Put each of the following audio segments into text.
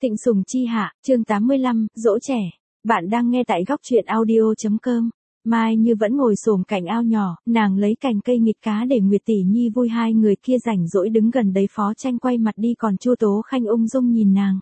Tịnh Sùng Chi Hạ, chương 85, dỗ trẻ. Bạn đang nghe tại góc truyện audio.com. Mai Như vẫn ngồi xổm cạnh ao nhỏ, nàng lấy cành cây nghịch cá để Nguyệt Tỷ Nhi vui. Hai người kia rảnh rỗi đứng gần đấy. Phó Tranh quay mặt đi, còn Chu Tố Khanh ung dung nhìn nàng.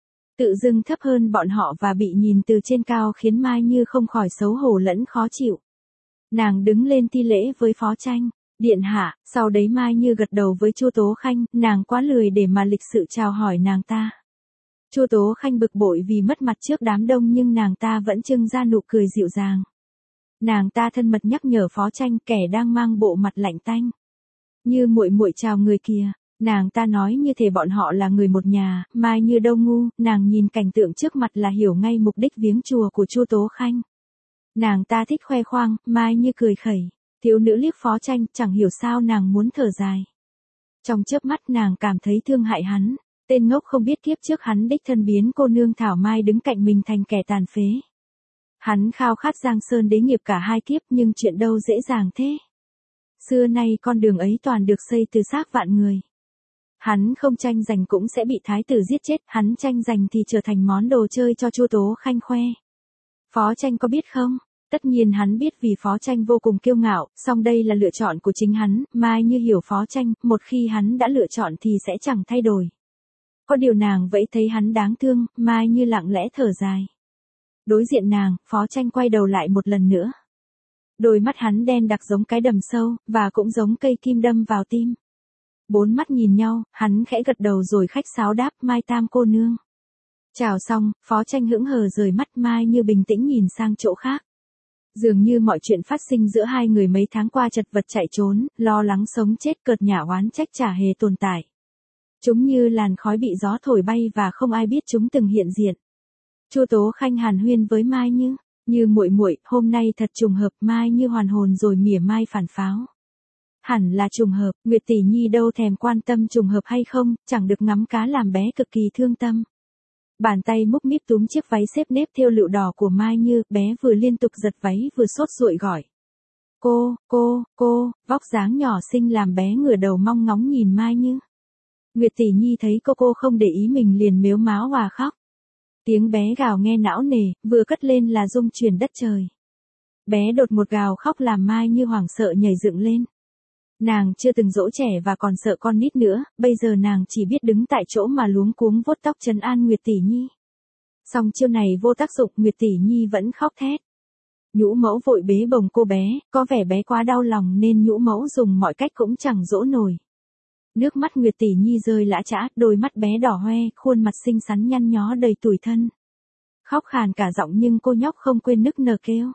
Tự dưng thấp hơn bọn họ và bị nhìn từ trên cao khiến Mai Như không khỏi xấu hổ lẫn khó chịu. Nàng đứng lên thi lễ với Phó Tranh. Điện hạ. Sau đấy Mai Như gật đầu với Chu Tố Khanh, nàng quá lười để mà lịch sự chào hỏi nàng ta. Chu Tố Khanh bực bội vì mất mặt trước đám đông, nhưng nàng ta vẫn trưng ra nụ cười dịu dàng. Nàng ta thân mật nhắc nhở Phó Tranh, kẻ đang mang bộ mặt lạnh tanh. Như muội muội chào người kia. Nàng ta nói như thể bọn họ là người một nhà. Mai Như đâu ngu, nàng nhìn cảnh tượng trước mặt là hiểu ngay mục đích viếng chùa của Chu Tố Khanh. Nàng ta thích khoe khoang. Mai Như cười khẩy. Thiếu nữ liếc Phó Tranh, chẳng hiểu sao nàng muốn thở dài. Trong chớp mắt nàng cảm thấy thương hại hắn. Tên ngốc không biết kiếp trước hắn đích thân biến cô nương Thảo Mai đứng cạnh mình thành kẻ tàn phế. Hắn khao khát giang sơn đế nghiệp cả hai kiếp, nhưng chuyện đâu dễ dàng thế. Xưa nay con đường ấy toàn được xây từ xác vạn người. Hắn không tranh giành cũng sẽ bị thái tử giết chết, hắn tranh giành thì trở thành món đồ chơi cho Chu Tố Khanh khoe. Phó Tranh có biết không? Tất nhiên hắn biết, vì Phó Tranh vô cùng kiêu ngạo, song đây là lựa chọn của chính hắn. Mai Như hiểu Phó Tranh, một khi hắn đã lựa chọn thì sẽ chẳng thay đổi. Có điều nàng vậy thấy hắn đáng thương. Mai Như lặng lẽ thở dài. Đối diện nàng, Phó Tranh quay đầu lại một lần nữa. Đôi mắt hắn đen đặc giống cái đầm sâu, và cũng giống cây kim đâm vào tim. Bốn mắt nhìn nhau, hắn khẽ gật đầu rồi khách sáo đáp, Mai Tam cô nương. Chào xong, Phó Tranh hững hờ rời mắt. Mai Như bình tĩnh nhìn sang chỗ khác. Dường như mọi chuyện phát sinh giữa hai người mấy tháng qua chật vật chạy trốn, lo lắng sống chết, cợt nhả oán trách chả hề tồn tại. Chúng như làn khói bị gió thổi bay và không ai biết chúng từng hiện diện. Chu Tố Khanh hàn huyên với Mai Như, như muội muội, hôm nay thật trùng hợp. Mai Như hoàn hồn rồi mỉa mai phản pháo. Hẳn là trùng hợp, Nguyệt Tỷ Nhi đâu thèm quan tâm trùng hợp hay không, chẳng được ngắm cá làm bé cực kỳ thương tâm. Bàn tay múc míp túm chiếc váy xếp nếp thêu lựu đỏ của Mai Như, bé vừa liên tục giật váy vừa sốt ruội gọi. Cô, vóc dáng nhỏ xinh làm bé ngửa đầu mong ngóng nhìn Mai Như. Nguyệt Tỷ Nhi thấy cô không để ý mình liền mếu máo hòa khóc. Tiếng bé gào nghe não nề, vừa cất lên là rung chuyển đất trời. Bé đột một gào khóc làm Mai Như hoảng sợ nhảy dựng lên. Nàng chưa từng dỗ trẻ và còn sợ con nít nữa, bây giờ nàng chỉ biết đứng tại chỗ mà luống cuống vuốt tóc trấn an Nguyệt Tỷ Nhi. Song chiêu này vô tác dụng, Nguyệt Tỷ Nhi vẫn khóc thét. Nhũ mẫu vội bế bồng cô bé, có vẻ bé quá đau lòng nên nhũ mẫu dùng mọi cách cũng chẳng dỗ nổi. Nước mắt Nguyệt Tỷ Nhi rơi lã chã, đôi mắt bé đỏ hoe, khuôn mặt xinh xắn nhăn nhó đầy tủi thân. Khóc khàn cả giọng nhưng cô nhóc không quên nức nở kêu.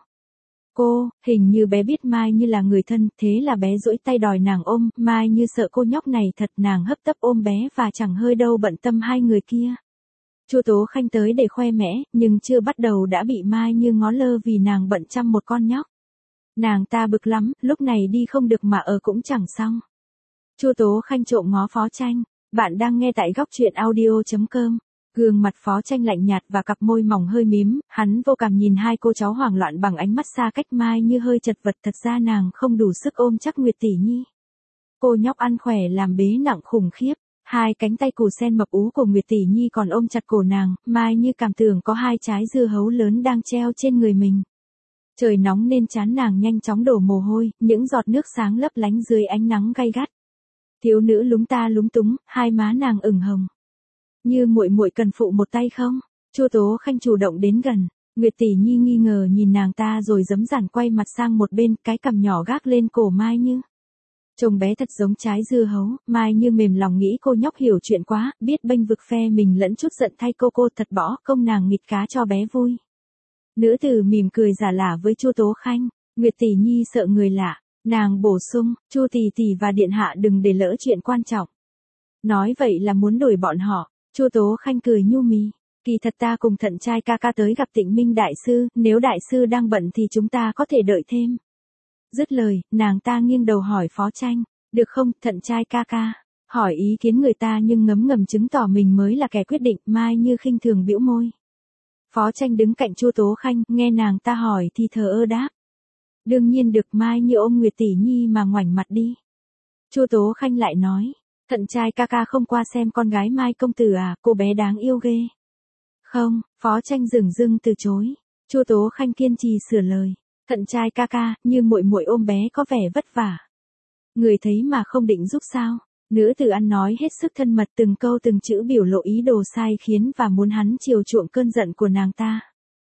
Hình như bé biết Mai Như là người thân, thế là bé duỗi tay đòi nàng ôm. Mai Như sợ cô nhóc này thật, nàng hấp tấp ôm bé và chẳng hơi đâu bận tâm hai người kia. Chu Tố Khanh tới để khoe mẽ, nhưng chưa bắt đầu đã bị Mai Như ngó lơ vì nàng bận chăm một con nhóc. Nàng ta bực lắm, lúc này đi không được mà ở cũng chẳng xong. Chu Tố Khanh trộm ngó Phó Tranh. Bạn đang nghe tại góc truyện audio.com. Gương mặt Phó Tranh lạnh nhạt và cặp môi mỏng hơi mím, hắn vô cảm nhìn hai cô cháu hoảng loạn bằng ánh mắt xa cách. Mai Như hơi chật vật, thật ra nàng không đủ sức ôm chắc Nguyệt Tỷ Nhi. Cô nhóc ăn khỏe làm bế nặng khủng khiếp. Hai cánh tay củ sen mập ú của Nguyệt Tỷ Nhi còn ôm chặt cổ nàng. Mai Như cảm tưởng có hai trái dưa hấu lớn đang treo trên người mình. Trời nóng nên trán nàng nhanh chóng đổ mồ hôi, những giọt nước sáng lấp lánh dưới ánh nắng gay gắt. Thiếu nữ lúng ta lúng túng, hai má nàng ửng hồng. Như muội muội cần phụ một tay không? Chu Tố Khanh chủ động đến gần. Nguyệt Tỷ Nhi nghi ngờ nhìn nàng ta rồi giấm giản quay mặt sang một bên, cái cằm nhỏ gác lên cổ Mai Như. Trông bé thật giống trái dưa hấu. Mai Như mềm lòng nghĩ cô nhóc hiểu chuyện quá, biết bênh vực phe mình lẫn chút giận thay cô thật bỏ công nàng nghịch cá cho bé vui. Nữ tử mỉm cười giả lả với Chu Tố Khanh. Nguyệt Tỷ Nhi sợ người lạ. Nàng bổ sung, Chu tỷ tỷ và điện hạ đừng để lỡ chuyện quan trọng. Nói vậy là muốn đuổi bọn họ. Chu Tố Khanh cười nhu mì. Kỳ thật ta cùng Thận trai ca ca tới gặp Tịnh Minh đại sư, nếu đại sư đang bận thì chúng ta có thể đợi thêm. Dứt lời, nàng ta nghiêng đầu hỏi Phó Tranh, được không, Thận trai ca ca? Hỏi ý kiến người ta nhưng ngấm ngầm chứng tỏ mình mới là kẻ quyết định. Mai Như khinh thường bĩu môi. Phó Tranh đứng cạnh Chu Tố Khanh, nghe nàng ta hỏi thì thờ ơ đáp. Đương nhiên được. Mai Như ôm Nguyệt Tỷ Nhi mà ngoảnh mặt đi. Chu Tố Khanh lại nói, Thận trai ca ca không qua xem con gái Mai công tử à, cô bé đáng yêu ghê. Không, Phó Tranh dửng dưng từ chối. Chu Tố Khanh kiên trì sửa lời. Thận trai ca ca, như muội muội ôm bé có vẻ vất vả. Người thấy mà không định giúp sao? Nữ tử ăn nói hết sức thân mật, từng câu từng chữ biểu lộ ý đồ sai khiến và muốn hắn chiều chuộng cơn giận của nàng ta.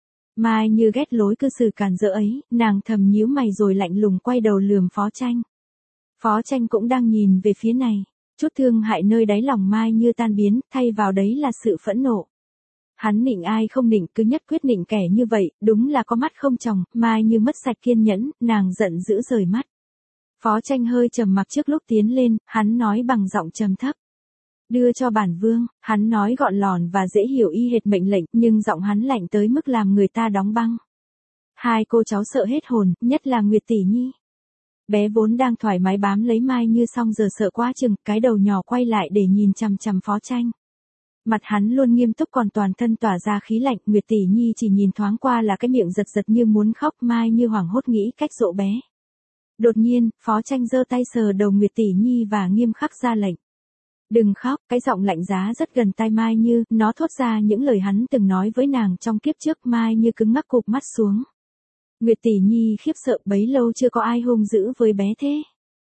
Mai Như ghét lối cư xử càn rỡ ấy, nàng thầm nhíu mày rồi lạnh lùng quay đầu lườm Phó Tranh. Phó Tranh cũng đang nhìn về phía này. Chút thương hại nơi đáy lòng Mai Như tan biến, thay vào đấy là sự phẫn nộ. Hắn nịnh ai không nịnh, cứ nhất quyết nịnh kẻ như vậy, đúng là có mắt không tròng. Mai Như mất sạch kiên nhẫn, nàng giận dữ rời mắt. Phó Tranh hơi trầm mặc trước lúc tiến lên, hắn nói bằng giọng trầm thấp. Đưa cho bản vương, hắn nói gọn lòn và dễ hiểu y hệt mệnh lệnh, nhưng giọng hắn lạnh tới mức làm người ta đóng băng. Hai cô cháu sợ hết hồn, nhất là Nguyệt Tỷ Nhi. Bé vốn đang thoải mái bám lấy Mai Như xong giờ sợ quá chừng, cái đầu nhỏ quay lại để nhìn chằm chằm Phó Tranh. Mặt hắn luôn nghiêm túc còn toàn thân tỏa ra khí lạnh, Nguyệt Tỷ Nhi chỉ nhìn thoáng qua là cái miệng giật giật như muốn khóc. Mai Như hoảng hốt nghĩ cách dỗ bé. Đột nhiên, Phó Tranh giơ tay sờ đầu Nguyệt Tỷ Nhi và nghiêm khắc ra lệnh. Đừng khóc, cái giọng lạnh giá rất gần tai Mai Như, nó thốt ra những lời hắn từng nói với nàng trong kiếp trước. Mai Như cứng ngắc cụp mắt xuống. Nguyệt Tỷ Nhi khiếp sợ, bấy lâu chưa có ai hung dữ với bé thế.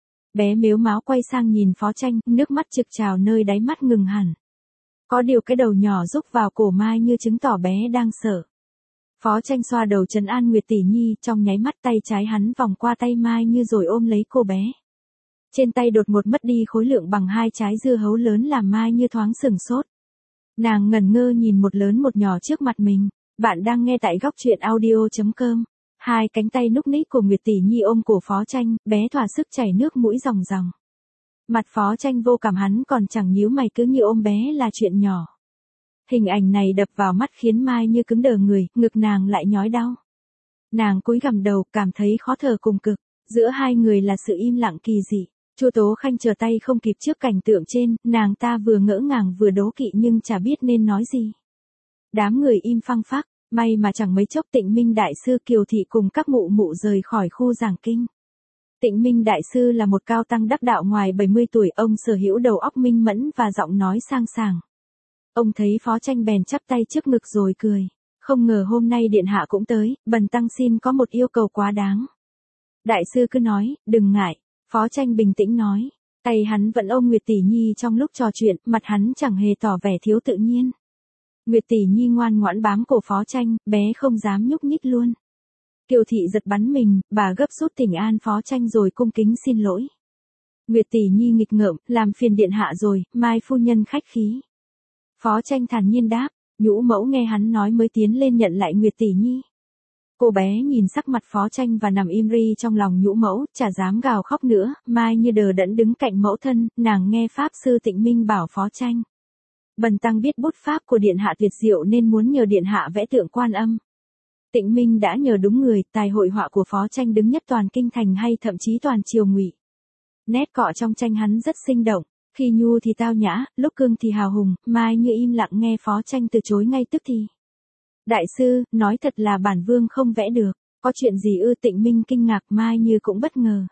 Bé mếu máo quay sang nhìn Phó Tranh, nước mắt trực trào nơi đáy mắt ngừng hẳn. Có điều cái đầu nhỏ rúc vào cổ Mai Như chứng tỏ bé đang sợ. Phó Tranh xoa đầu trấn an Nguyệt Tỷ Nhi, trong nháy mắt tay trái hắn vòng qua tay Mai Như rồi ôm lấy cô bé. Trên tay đột ngột mất đi khối lượng bằng 2 trái dưa hấu lớn làm Mai Như thoáng sửng sốt. Nàng ngẩn ngơ nhìn một lớn một nhỏ trước mặt mình. Bạn đang nghe tại góc truyện audio.com. Hai cánh tay núc ních của Nguyệt Tỷ Nhi ôm cổ Phó Tranh, bé thỏa sức chảy nước mũi ròng ròng. Mặt Phó Tranh vô cảm, hắn còn chẳng nhíu mày, cứ như ôm bé là chuyện nhỏ. Hình ảnh này đập vào mắt khiến Mai Như cứng đờ người, ngực nàng lại nhói đau. Nàng cúi gằm đầu, cảm thấy khó thở cùng cực. Giữa hai người là sự im lặng kỳ dị. Chu Tố Khanh trở tay không kịp trước cảnh tượng trên, nàng ta vừa ngỡ ngàng vừa đố kỵ nhưng chả biết nên nói gì. Đám người im phăng phắc, may mà chẳng mấy chốc Tịnh Minh Đại Sư Kiều Thị cùng các mụ mụ rời khỏi khu giảng kinh. Tịnh Minh Đại Sư là một cao tăng đắc đạo ngoài 70 tuổi, ông sở hữu đầu óc minh mẫn và giọng nói sang sảng. Ông thấy Phó Tranh bèn chắp tay trước ngực rồi cười. Không ngờ hôm nay điện hạ cũng tới, bần tăng xin có một yêu cầu quá đáng. Đại sư cứ nói, đừng ngại. Phó Tranh bình tĩnh nói. Tay hắn vẫn ôm Nguyệt Tỷ Nhi trong lúc trò chuyện, mặt hắn chẳng hề tỏ vẻ thiếu tự nhiên. Nguyệt Tỷ Nhi ngoan ngoãn bám cổ Phó Tranh, bé không dám nhúc nhích luôn. Kiều Thị giật bắn mình, bà gấp rút thỉnh an Phó Tranh rồi cung kính xin lỗi. Nguyệt Tỷ Nhi nghịch ngợm, làm phiền điện hạ rồi, Mai phu nhân khách khí. Phó Tranh thản nhiên đáp, nhũ mẫu nghe hắn nói mới tiến lên nhận lại Nguyệt Tỷ Nhi. Cô bé nhìn sắc mặt Phó Tranh và nằm im ri trong lòng nhũ mẫu, chả dám gào khóc nữa. Mai Như đờ đẫn đứng cạnh mẫu thân, nàng nghe pháp sư Tịnh Minh bảo Phó Tranh. Bần tăng biết bút pháp của điện hạ tuyệt diệu nên muốn nhờ điện hạ vẽ tượng Quan Âm. Tịnh Minh đã nhờ đúng người, tài hội họa của Phó Tranh đứng nhất toàn kinh thành hay thậm chí toàn triều Ngụy. Nét cọ trong tranh hắn rất sinh động, khi nhu thì tao nhã, lúc cương thì hào hùng. Mai Như im lặng nghe Phó Tranh từ chối ngay tức thì. Đại sư, nói thật là bản vương không vẽ được, có chuyện gì ư? Tịnh Minh kinh ngạc, Mai Như cũng bất ngờ.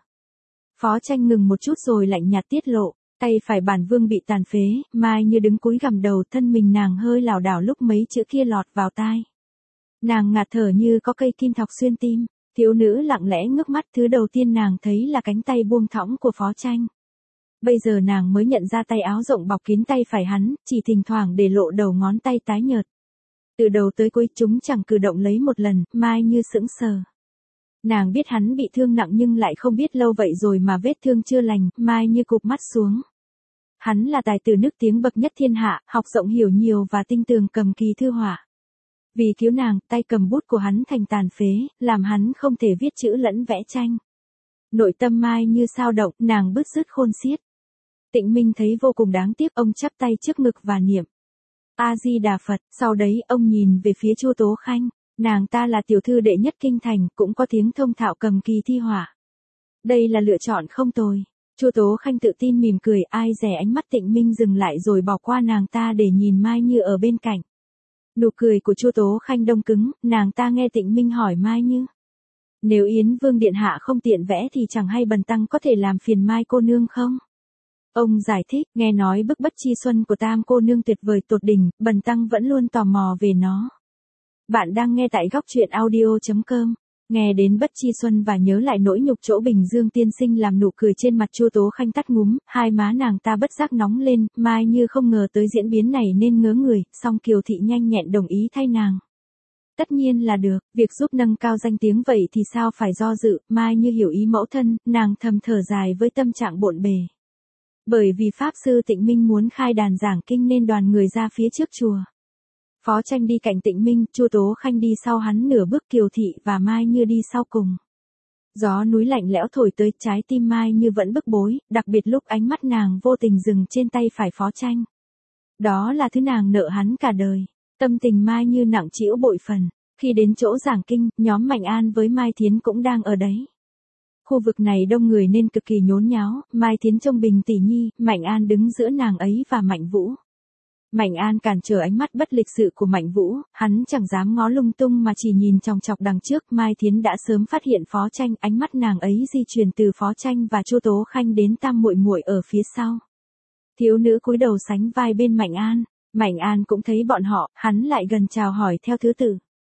Phó Tranh ngừng một chút rồi lạnh nhạt tiết lộ, tay phải bản vương bị tàn phế. Mai Như đứng cúi gằm đầu, thân mình nàng hơi lảo đảo lúc mấy chữ kia lọt vào tai. Nàng ngạt thở như có cây kim thọc xuyên tim, thiếu nữ lặng lẽ ngước mắt, thứ đầu tiên nàng thấy là cánh tay buông thõng của Phó Tranh. Bây giờ nàng mới nhận ra tay áo rộng bọc kín tay phải hắn, chỉ thỉnh thoảng để lộ đầu ngón tay tái nhợt. Từ đầu tới cuối chúng chẳng cử động lấy một lần. Mai Như sững sờ. Nàng biết hắn bị thương nặng nhưng lại không biết lâu vậy rồi mà vết thương chưa lành. Mai Như cụp mắt xuống. Hắn là tài tử nức tiếng bậc nhất thiên hạ, học rộng hiểu nhiều và tinh tường cầm kỳ thư họa. Vì cứu nàng, tay cầm bút của hắn thành tàn phế, làm hắn không thể viết chữ lẫn vẽ tranh. Nội tâm Mai Như xao động, nàng bứt rứt khôn xiết. Tịnh Minh thấy vô cùng đáng tiếc, ông chắp tay trước ngực và niệm A Di Đà Phật. Sau đấy ông nhìn về phía Chu Tố Khanh, nàng ta là tiểu thư đệ nhất kinh thành, cũng có tiếng thông thạo cầm kỳ thi họa. Đây là lựa chọn không tồi. Chu Tố Khanh tự tin mỉm cười, ai dè ánh mắt Tịnh Minh dừng lại rồi bỏ qua nàng ta để nhìn Mai Như ở bên cạnh. Nụ cười của Chu Tố Khanh đông cứng, nàng ta nghe Tịnh Minh hỏi Mai Như. Nếu Yến Vương điện hạ không tiện vẽ thì chẳng hay bần tăng có thể làm phiền Mai cô nương không? Ông giải thích, nghe nói bức Bất Chi Xuân của Tam cô nương tuyệt vời tột đỉnh, bần tăng vẫn luôn tò mò về nó. Bạn đang nghe tại góc truyện audio.com. Nghe đến Bất Chi Xuân và nhớ lại nỗi nhục chỗ Bình Dương tiên sinh làm nụ cười trên mặt Chu Tố Khanh tắt ngúm, hai má nàng ta bất giác nóng lên, Mai Như không ngờ tới diễn biến này nên ngớ người, song Kiều Thị nhanh nhẹn đồng ý thay nàng. Tất nhiên là được, việc giúp nâng cao danh tiếng vậy thì sao phải do dự, Mai Như hiểu ý mẫu thân, nàng thầm thở dài với tâm trạng bộn bề. Bởi vì Pháp Sư Tịnh Minh muốn khai đàn giảng kinh nên đoàn người ra phía trước chùa. Phó Tranh đi cạnh Tịnh Minh, Chu Tố Khanh đi sau hắn nửa bước, Kiều Thị và Mai Như đi sau cùng. Gió núi lạnh lẽo thổi tới, trái tim Mai Như vẫn bức bối, đặc biệt lúc ánh mắt nàng vô tình dừng trên tay phải Phó Tranh. Đó là thứ nàng nợ hắn cả đời. Tâm tình Mai Như nặng trĩu bội phần. Khi đến chỗ giảng kinh, nhóm Mạnh An với Mai Thiến cũng đang ở đấy. Khu vực này đông người nên cực kỳ nhốn nháo, Mai Thiến trông Bình Tỷ Nhi, Mạnh An đứng giữa nàng ấy và Mạnh Vũ. Mạnh An cản trở ánh mắt bất lịch sự của Mạnh Vũ, hắn chẳng dám ngó lung tung mà chỉ nhìn chòng chọc đằng trước. Mai Thiến đã sớm phát hiện Phó Tranh, ánh mắt nàng ấy di chuyển từ Phó Tranh và Chu Tố Khanh đến Tam muội muội ở phía sau. Thiếu nữ cúi đầu sánh vai bên Mạnh An. Mạnh An cũng thấy bọn họ, hắn lại gần chào hỏi theo thứ tự.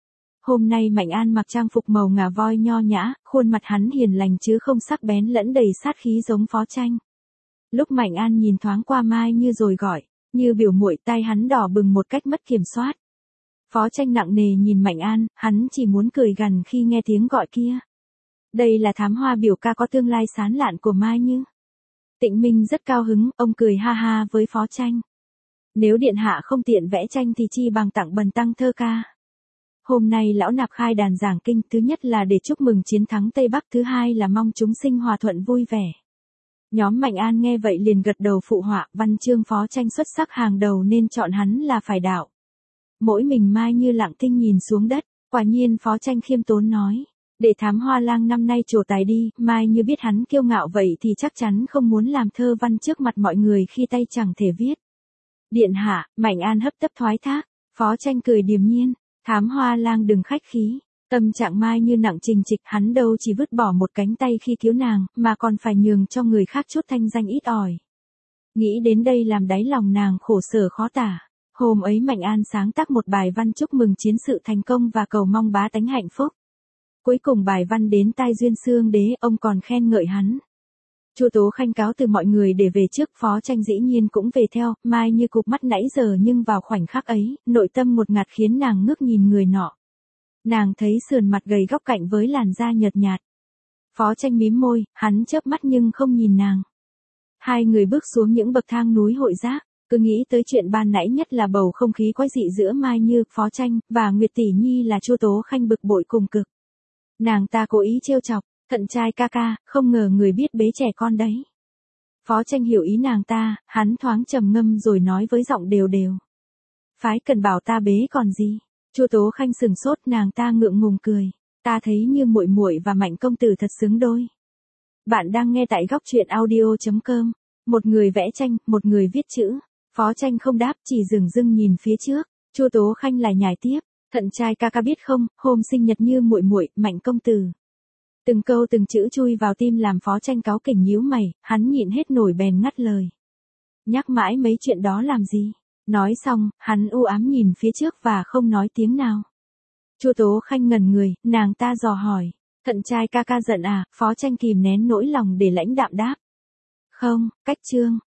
Hôm nay Mạnh An mặc trang phục màu ngà voi nho nhã, khuôn mặt hắn hiền lành chứ không sắc bén lẫn đầy sát khí giống Phó Tranh. Lúc Mạnh An nhìn thoáng qua Mai Như rồi gọi, Như biểu muội, tay hắn đỏ bừng một cách mất kiểm soát. Phó Tranh nặng nề nhìn Mạnh An, hắn chỉ muốn cười gằn khi nghe tiếng gọi kia. Đây là thám hoa biểu ca có tương lai sáng lạn của Mai Như. Tịnh Minh rất cao hứng, ông cười ha ha với Phó Tranh. Nếu điện hạ không tiện vẽ tranh thì chi bằng tặng bần tăng thơ ca. Hôm nay lão nạp khai đàn giảng kinh, thứ nhất là để chúc mừng chiến thắng Tây Bắc, thứ hai là mong chúng sinh hòa thuận vui vẻ. Nhóm Mạnh An nghe vậy liền gật đầu phụ họa, văn chương Phó Tranh xuất sắc hàng đầu nên chọn hắn là phải đạo. Mỗi mình Mai Như lặng thinh nhìn xuống đất, quả nhiên Phó Tranh khiêm tốn nói. Để thám hoa lang năm nay trổ tài đi, Mai Như biết hắn kiêu ngạo vậy thì chắc chắn không muốn làm thơ văn trước mặt mọi người khi tay chẳng thể viết. Điện hạ, Mạnh An hấp tấp thoái thác, Phó Tranh cười điềm nhiên, thám hoa lang đừng khách khí. Tâm trạng Mai Như nặng trình trịch, hắn đâu chỉ vứt bỏ một cánh tay khi cứu nàng, mà còn phải nhường cho người khác chút thanh danh ít ỏi. Nghĩ đến đây làm đáy lòng nàng khổ sở khó tả. Hôm ấy Mạnh An sáng tác một bài văn chúc mừng chiến sự thành công và cầu mong bá tánh hạnh phúc. Cuối cùng bài văn đến tai Duyên Xương Đế, ông còn khen ngợi hắn. Chu Tố Khanh cáo từ mọi người để về trước, Phó Tranh dĩ nhiên cũng về theo, Mai Như cụp mắt nãy giờ nhưng vào khoảnh khắc ấy, nội tâm một ngạt khiến nàng ngước nhìn người nọ. Nàng thấy sườn mặt gầy góc cạnh với làn da nhợt nhạt. Phó Tranh mím môi, hắn chớp mắt nhưng không nhìn nàng. Hai người bước xuống những bậc thang núi Hội Giác, cứ nghĩ tới chuyện ban nãy, nhất là bầu không khí quái dị giữa Mai Như, Phó Tranh và Nguyệt Tỷ Nhi là Chu Tố Khanh bực bội cùng cực. Nàng ta cố ý trêu chọc, Thận trai ca ca, không ngờ người biết bế trẻ con đấy. Phó Tranh hiểu ý nàng ta, hắn thoáng trầm ngâm rồi nói với giọng đều đều. Phái cần bảo ta bế còn gì? Chu Tố Khanh sừng sốt, nàng ta ngượng ngùng cười. Ta thấy Như muội muội và Mạnh công tử thật xứng đôi. Bạn đang nghe tại góc truyện audio.com. Một người vẽ tranh, một người viết chữ. Phó Tranh không đáp, chỉ dửng dưng nhìn phía trước. Chu Tố Khanh lại nhải tiếp. Thận trai ca ca biết không, hôm sinh nhật Như muội muội, Mạnh công tử. Từng câu từng chữ chui vào tim làm Phó Tranh cáu kỉnh nhíu mày, hắn nhịn hết nổi bèn ngắt lời. Nhắc mãi mấy chuyện đó làm gì? Nói xong, hắn u ám nhìn phía trước và không nói tiếng nào. Chu Tố Khanh ngẩn người, nàng ta dò hỏi. Thận trai ca ca giận à? Phó Tranh kìm nén nỗi lòng để lãnh đạm đáp. Không, cách chương,